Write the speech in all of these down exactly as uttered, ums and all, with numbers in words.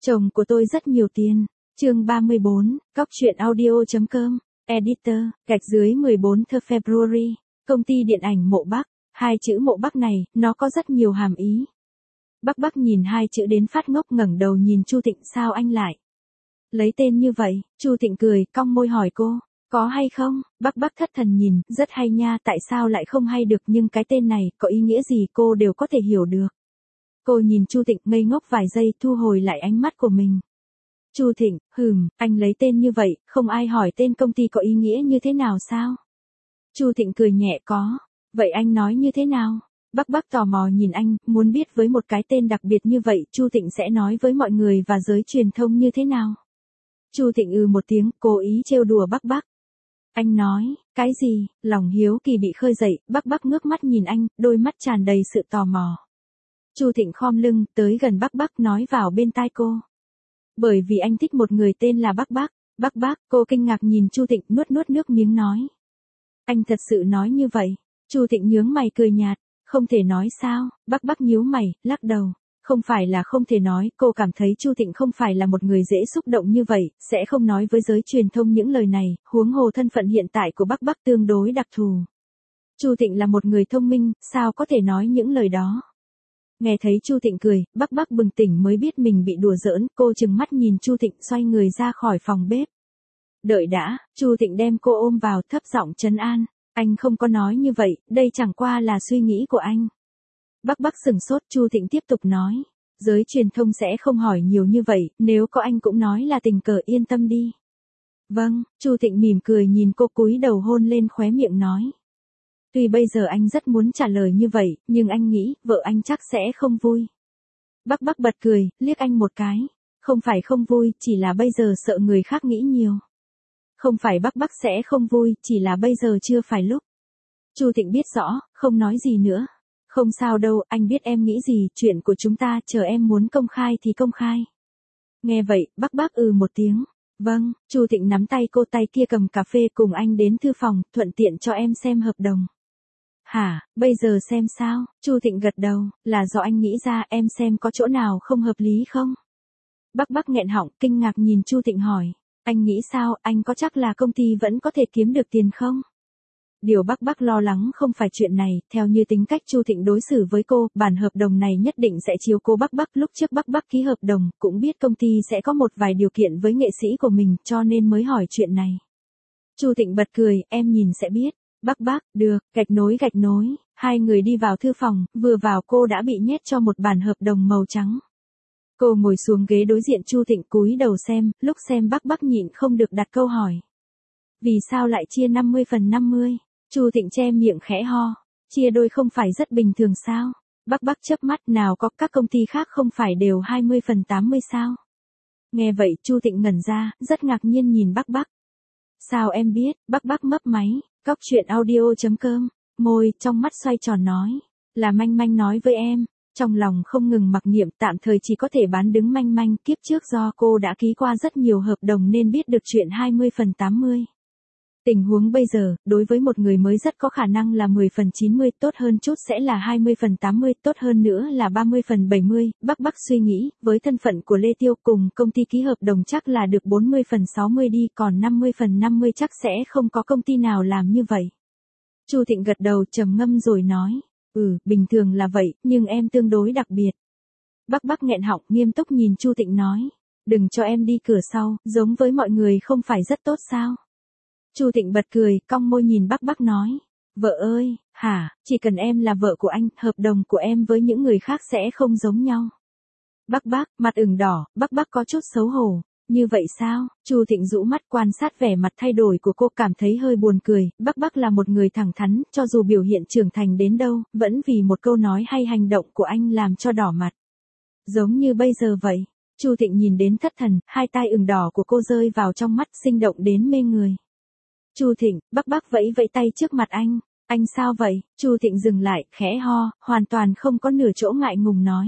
Chồng của tôi rất nhiều tiền. Chương ba mươi bốn, cóc truyện audio chấm com, editor, gạch dưới mười bốn thơ February, công ty điện ảnh Mộ Bắc. Hai chữ Mộ Bắc này, nó có rất nhiều hàm ý. Bắc Bắc nhìn hai chữ đến phát ngốc, ngẩng đầu nhìn Chu Thịnh, sao anh lại lấy tên như vậy? Chu Thịnh cười, cong môi hỏi cô, có hay không? Bắc Bắc thất thần nhìn, rất hay nha, tại sao lại không hay được, nhưng cái tên này có ý nghĩa gì cô đều có thể hiểu được. Cô nhìn Chu Thịnh ngây ngốc vài giây, thu hồi lại ánh mắt của mình. Chu Thịnh, hừm, anh lấy tên như vậy, không ai hỏi tên công ty có ý nghĩa như thế nào sao? Chu Thịnh cười nhẹ, có. Vậy anh nói như thế nào? Bắc Bắc tò mò nhìn anh, muốn biết với một cái tên đặc biệt như vậy, Chu Thịnh sẽ nói với mọi người và giới truyền thông như thế nào? Chu Thịnh ừ một tiếng, cố ý trêu đùa Bắc Bắc. Anh nói, cái gì? Lòng hiếu kỳ bị khơi dậy, Bắc Bắc ngước mắt nhìn anh, đôi mắt tràn đầy sự tò mò. Chu Thịnh khom lưng, tới gần Bắc Bắc nói vào bên tai cô. Bởi vì anh thích một người tên là Bắc Bắc. Bắc Bắc, cô kinh ngạc nhìn Chu Thịnh, nuốt nuốt nước miếng nói. Anh thật sự nói như vậy? Chu Thịnh nhướng mày cười nhạt, không thể nói sao? Bắc Bắc nhíu mày, lắc đầu. Không phải là không thể nói, cô cảm thấy Chu Thịnh không phải là một người dễ xúc động như vậy, sẽ không nói với giới truyền thông những lời này, huống hồ thân phận hiện tại của Bắc Bắc tương đối đặc thù. Chu Thịnh là một người thông minh, sao có thể nói những lời đó? Nghe thấy Chu Thịnh cười, Bắc Bắc bừng tỉnh mới biết mình bị đùa giỡn, cô trừng mắt nhìn Chu Thịnh xoay người ra khỏi phòng bếp. Đợi đã, Chu Thịnh đem cô ôm vào, thấp giọng trấn an, anh không có nói như vậy, đây chẳng qua là suy nghĩ của anh. Bắc Bắc sừng sốt, Chu Thịnh tiếp tục nói, giới truyền thông sẽ không hỏi nhiều như vậy, nếu có anh cũng nói là tình cờ, yên tâm đi. Vâng, Chu Thịnh mỉm cười nhìn cô, cúi đầu hôn lên khóe miệng nói. Tuy bây giờ anh rất muốn trả lời như vậy, nhưng anh nghĩ, vợ anh chắc sẽ không vui. Bắc Bắc bật cười, liếc anh một cái. Không phải không vui, chỉ là bây giờ sợ người khác nghĩ nhiều. Không phải Bắc Bắc sẽ không vui, chỉ là bây giờ chưa phải lúc. Chu Thịnh biết rõ, không nói gì nữa. Không sao đâu, anh biết em nghĩ gì, chuyện của chúng ta, chờ em muốn công khai thì công khai. Nghe vậy, Bắc Bắc ừ một tiếng. Vâng, Chu Thịnh nắm tay cô, tay kia cầm cà phê, cùng anh đến thư phòng, thuận tiện cho em xem hợp đồng. Hả, bây giờ xem sao? Chu Thịnh gật đầu, là do anh nghĩ ra, em xem có chỗ nào không hợp lý không? Bắc Bắc nghẹn họng, kinh ngạc nhìn Chu Thịnh hỏi, anh nghĩ sao, anh có chắc là công ty vẫn có thể kiếm được tiền không? Điều Bắc Bắc lo lắng không phải chuyện này, theo như tính cách Chu Thịnh đối xử với cô, bản hợp đồng này nhất định sẽ chiếu cô Bắc Bắc, lúc trước Bắc Bắc ký hợp đồng, cũng biết công ty sẽ có một vài điều kiện với nghệ sĩ của mình, cho nên mới hỏi chuyện này. Chu Thịnh bật cười, em nhìn sẽ biết. Bắc Bắc, được, gạch nối gạch nối, hai người đi vào thư phòng, vừa vào cô đã bị nhét cho một bản hợp đồng màu trắng. Cô ngồi xuống ghế đối diện Chu Thịnh, cúi đầu xem, lúc xem Bắc Bắc nhịn không được đặt câu hỏi. Vì sao lại chia năm mươi phần năm mươi? Chu Thịnh che miệng khẽ ho, chia đôi không phải rất bình thường sao? Bắc Bắc chớp mắt, nào có, các công ty khác không phải đều hai mươi phần tám mươi sao? Nghe vậy Chu Thịnh ngẩn ra, rất ngạc nhiên nhìn Bắc Bắc. Sao em biết? Bắc Bắc mấp máy. Cóc truyện audio chấm com, môi, trong mắt xoay tròn nói, là Manh Manh nói với em, trong lòng không ngừng mặc niệm, tạm thời chỉ có thể bán đứng Manh Manh, kiếp trước do cô đã ký qua rất nhiều hợp đồng nên biết được chuyện hai mươi phần tám mươi. Tình huống bây giờ, đối với một người mới rất có khả năng là mười phần chín mươi, tốt hơn chút sẽ là hai mươi phần tám mươi, tốt hơn nữa là ba mươi phần bảy mươi, Bắc Bắc suy nghĩ, với thân phận của Lê Tiêu cùng công ty ký hợp đồng chắc là được bốn mươi phần sáu mươi đi, còn năm mươi phần năm mươi chắc sẽ không có công ty nào làm như vậy. Chu Thịnh gật đầu trầm ngâm rồi nói, ừ, bình thường là vậy, nhưng em tương đối đặc biệt. Bắc Bắc nghẹn họng, nghiêm túc nhìn Chu Thịnh nói, đừng cho em đi cửa sau, giống với mọi người không phải rất tốt sao? Chu Thịnh bật cười, cong môi nhìn Bắc Bắc nói, vợ ơi, hả, chỉ cần em là vợ của anh, hợp đồng của em với những người khác sẽ không giống nhau. Bắc Bắc, mặt ửng đỏ, Bắc Bắc có chút xấu hổ, như vậy sao? Chu Thịnh rũ mắt quan sát vẻ mặt thay đổi của cô, cảm thấy hơi buồn cười, Bắc Bắc là một người thẳng thắn, cho dù biểu hiện trưởng thành đến đâu, vẫn vì một câu nói hay hành động của anh làm cho đỏ mặt. Giống như bây giờ vậy. Chu Thịnh nhìn đến thất thần, hai tai ửng đỏ của cô rơi vào trong mắt, sinh động đến mê người. Chu Thịnh, Bắc Bắc vẫy vẫy tay trước mặt anh, anh sao vậy? Chu Thịnh dừng lại, khẽ ho, hoàn toàn không có nửa chỗ ngại ngùng nói.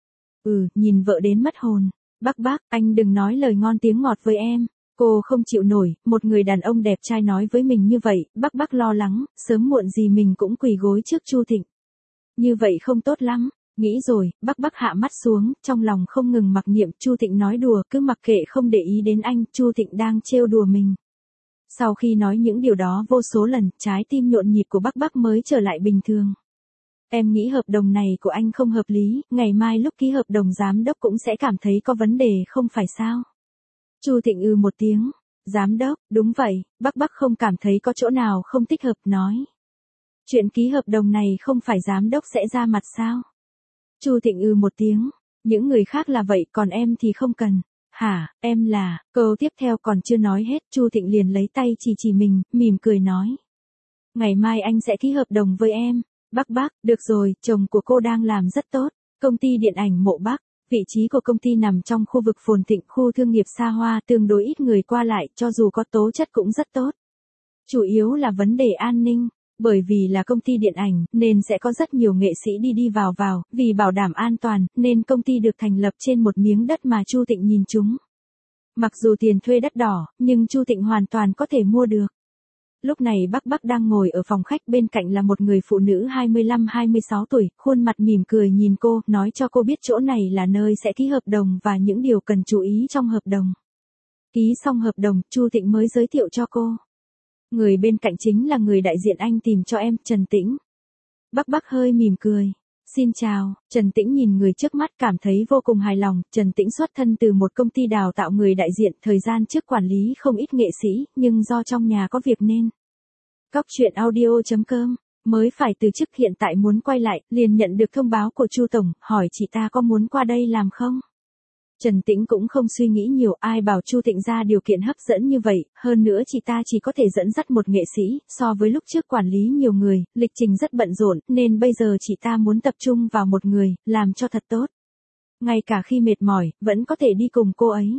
Ừ, nhìn vợ đến mất hồn. Bắc Bắc, anh đừng nói lời ngon tiếng ngọt với em. Cô không chịu nổi, một người đàn ông đẹp trai nói với mình như vậy, Bắc Bắc lo lắng, sớm muộn gì mình cũng quỳ gối trước Chu Thịnh. Như vậy không tốt lắm. Nghĩ rồi, Bắc Bắc hạ mắt xuống, trong lòng không ngừng mặc niệm Chu Thịnh nói đùa, cứ mặc kệ không để ý đến anh, Chu Thịnh đang trêu đùa mình. Sau khi nói những điều đó vô số lần, trái tim nhộn nhịp của Bắc Bắc mới trở lại bình thường. Em nghĩ hợp đồng này của anh không hợp lý, ngày mai lúc ký hợp đồng giám đốc cũng sẽ cảm thấy có vấn đề không phải sao? Chu Thịnh ư một tiếng, giám đốc, đúng vậy, Bắc Bắc không cảm thấy có chỗ nào không thích hợp nói. Chuyện ký hợp đồng này không phải giám đốc sẽ ra mặt sao? Chu Thịnh ư một tiếng, những người khác là vậy còn em thì không cần. Hả, em là, câu tiếp theo còn chưa nói hết, Chu Thịnh liền lấy tay chỉ chỉ mình, mỉm cười nói. Ngày mai anh sẽ ký hợp đồng với em. Bắc Bắc, được rồi, chồng của cô đang làm rất tốt. Công ty điện ảnh Mộ Bắc, vị trí của công ty nằm trong khu vực phồn thịnh, khu thương nghiệp xa hoa, tương đối ít người qua lại, cho dù có tố chất cũng rất tốt. Chủ yếu là vấn đề an ninh. Bởi vì là công ty điện ảnh, nên sẽ có rất nhiều nghệ sĩ đi đi vào vào, vì bảo đảm an toàn, nên công ty được thành lập trên một miếng đất mà Chu Thịnh nhìn chúng. Mặc dù tiền thuê đắt đỏ, nhưng Chu Thịnh hoàn toàn có thể mua được. Lúc này Bắc Bắc đang ngồi ở phòng khách, bên cạnh là một người phụ nữ hai mươi lăm hai mươi sáu tuổi, khuôn mặt mỉm cười nhìn cô, nói cho cô biết chỗ này là nơi sẽ ký hợp đồng và những điều cần chú ý trong hợp đồng. Ký xong hợp đồng, Chu Thịnh mới giới thiệu cho cô. Người bên cạnh chính là người đại diện anh tìm cho em, Trần Tĩnh. Bắc Bắc hơi mỉm cười. Xin chào, Trần Tĩnh nhìn người trước mắt cảm thấy vô cùng hài lòng. Trần Tĩnh xuất thân từ một công ty đào tạo người đại diện, thời gian trước quản lý không ít nghệ sĩ, nhưng do trong nhà có việc nên. Cóc truyện audio chấm com, mới phải từ chức hiện tại muốn quay lại, liền nhận được thông báo của Chu Tổng, hỏi chị ta có muốn qua đây làm không? Trần Tĩnh cũng không suy nghĩ nhiều, ai bảo Chu Thịnh ra điều kiện hấp dẫn như vậy, hơn nữa chị ta chỉ có thể dẫn dắt một nghệ sĩ, so với lúc trước quản lý nhiều người, lịch trình rất bận rộn, nên bây giờ chị ta muốn tập trung vào một người, làm cho thật tốt. Ngay cả khi mệt mỏi, vẫn có thể đi cùng cô ấy.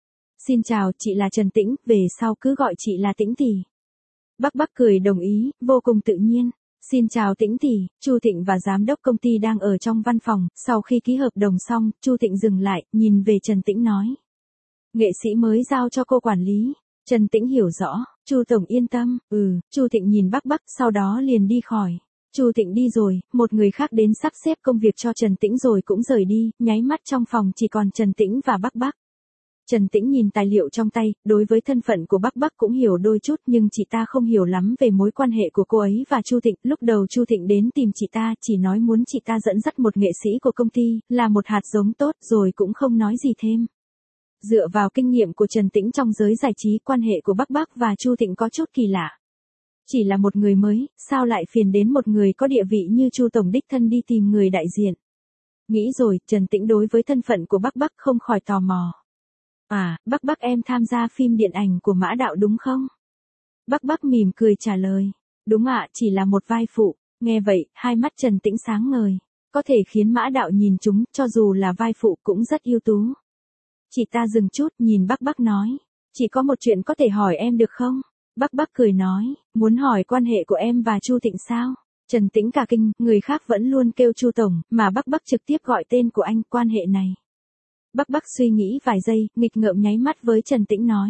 Xin chào, chị là Trần Tĩnh, về sau cứ gọi chị là Tĩnh tỷ. Bắc Bắc cười đồng ý, vô cùng tự nhiên. Xin chào Tĩnh tỷ, Chu Thịnh và giám đốc công ty đang ở trong văn phòng, sau khi ký hợp đồng xong, Chu Thịnh dừng lại, nhìn về Trần Tĩnh nói. Nghệ sĩ mới giao cho cô quản lý. Trần Tĩnh hiểu rõ, Chu Tổng yên tâm, ừ, Chu Thịnh nhìn Bắc Bắc, sau đó liền đi khỏi. Chu Thịnh đi rồi, một người khác đến sắp xếp công việc cho Trần Tĩnh rồi cũng rời đi, nháy mắt trong phòng chỉ còn Trần Tĩnh và Bắc Bắc. Trần Tĩnh nhìn tài liệu trong tay, đối với thân phận của Bắc Bắc cũng hiểu đôi chút nhưng chị ta không hiểu lắm về mối quan hệ của cô ấy và Chu Thịnh. Lúc đầu Chu Thịnh đến tìm chị ta, chỉ nói muốn chị ta dẫn dắt một nghệ sĩ của công ty, là một hạt giống tốt rồi cũng không nói gì thêm. Dựa vào kinh nghiệm của Trần Tĩnh trong giới giải trí, quan hệ của Bắc Bắc và Chu Thịnh có chút kỳ lạ. Chỉ là một người mới, sao lại phiền đến một người có địa vị như Chu Tổng đích thân đi tìm người đại diện. Nghĩ rồi, Trần Tĩnh đối với thân phận của Bắc Bắc không khỏi tò mò. À, Bắc Bắc em tham gia phim điện ảnh của Mã Đạo đúng không? Bắc Bắc mỉm cười trả lời. Đúng ạ, chỉ là một vai phụ. Nghe vậy, hai mắt Trần Tĩnh sáng ngời. Có thể khiến Mã Đạo nhìn chúng, cho dù là vai phụ cũng rất ưu tú. Chị ta dừng chút, nhìn Bắc Bắc nói. Chỉ có một chuyện có thể hỏi em được không? Bắc Bắc cười nói, muốn hỏi quan hệ của em và Chu Thịnh sao? Trần Tĩnh cả kinh, người khác vẫn luôn kêu Chu Tổng, mà Bắc Bắc trực tiếp gọi tên của anh, quan hệ này. Bắc Bắc suy nghĩ vài giây, nghịch ngợm nháy mắt với Trần Tĩnh nói.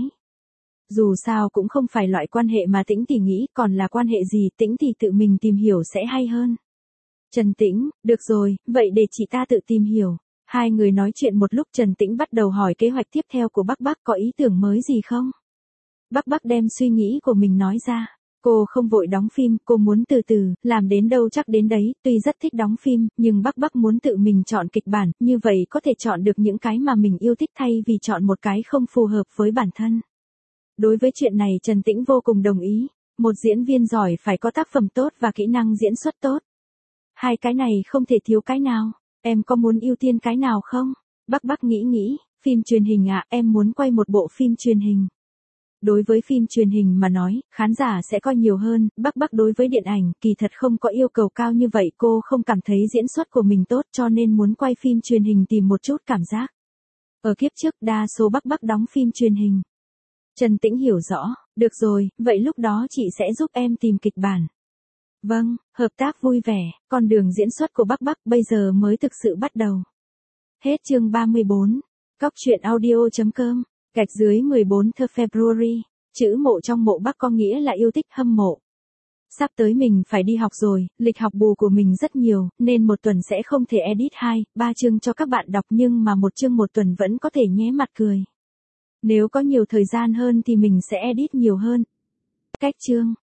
Dù sao cũng không phải loại quan hệ mà Tĩnh tỷ nghĩ, còn là quan hệ gì Tĩnh tỷ tự mình tìm hiểu sẽ hay hơn. Trần Tĩnh, được rồi, vậy để chị ta tự tìm hiểu. Hai người nói chuyện một lúc, Trần Tĩnh bắt đầu hỏi kế hoạch tiếp theo của Bắc Bắc, có ý tưởng mới gì không? Bắc Bắc đem suy nghĩ của mình nói ra. Cô không vội đóng phim, cô muốn từ từ, làm đến đâu chắc đến đấy, tuy rất thích đóng phim, nhưng Bắc Bắc muốn tự mình chọn kịch bản, như vậy có thể chọn được những cái mà mình yêu thích thay vì chọn một cái không phù hợp với bản thân. Đối với chuyện này Trần Tĩnh vô cùng đồng ý, một diễn viên giỏi phải có tác phẩm tốt và kỹ năng diễn xuất tốt. Hai cái này không thể thiếu cái nào, em có muốn ưu tiên cái nào không? Bắc Bắc nghĩ nghĩ, phim truyền hình ạ, à, em muốn quay một bộ phim truyền hình. Đối với phim truyền hình mà nói, khán giả sẽ coi nhiều hơn, Bắc Bắc đối với điện ảnh, kỳ thật không có yêu cầu cao như vậy, cô không cảm thấy diễn xuất của mình tốt cho nên muốn quay phim truyền hình tìm một chút cảm giác. Ở kiếp trước, đa số Bắc Bắc đóng phim truyền hình. Trần Tĩnh hiểu rõ, được rồi, vậy lúc đó chị sẽ giúp em tìm kịch bản. Vâng, hợp tác vui vẻ, con đường diễn xuất của Bắc Bắc bây giờ mới thực sự bắt đầu. Hết chương ba mươi bốn, cóc truyện audio chấm com. Gạch dưới mười bốn thơ February, chữ mộ trong Mộ Bắc có nghĩa là yêu thích hâm mộ. Sắp tới mình phải đi học rồi, lịch học bù của mình rất nhiều, nên một tuần sẽ không thể edit hai, ba chương cho các bạn đọc nhưng mà một chương một tuần vẫn có thể nhé mặt cười. Nếu có nhiều thời gian hơn thì mình sẽ edit nhiều hơn. Cách chương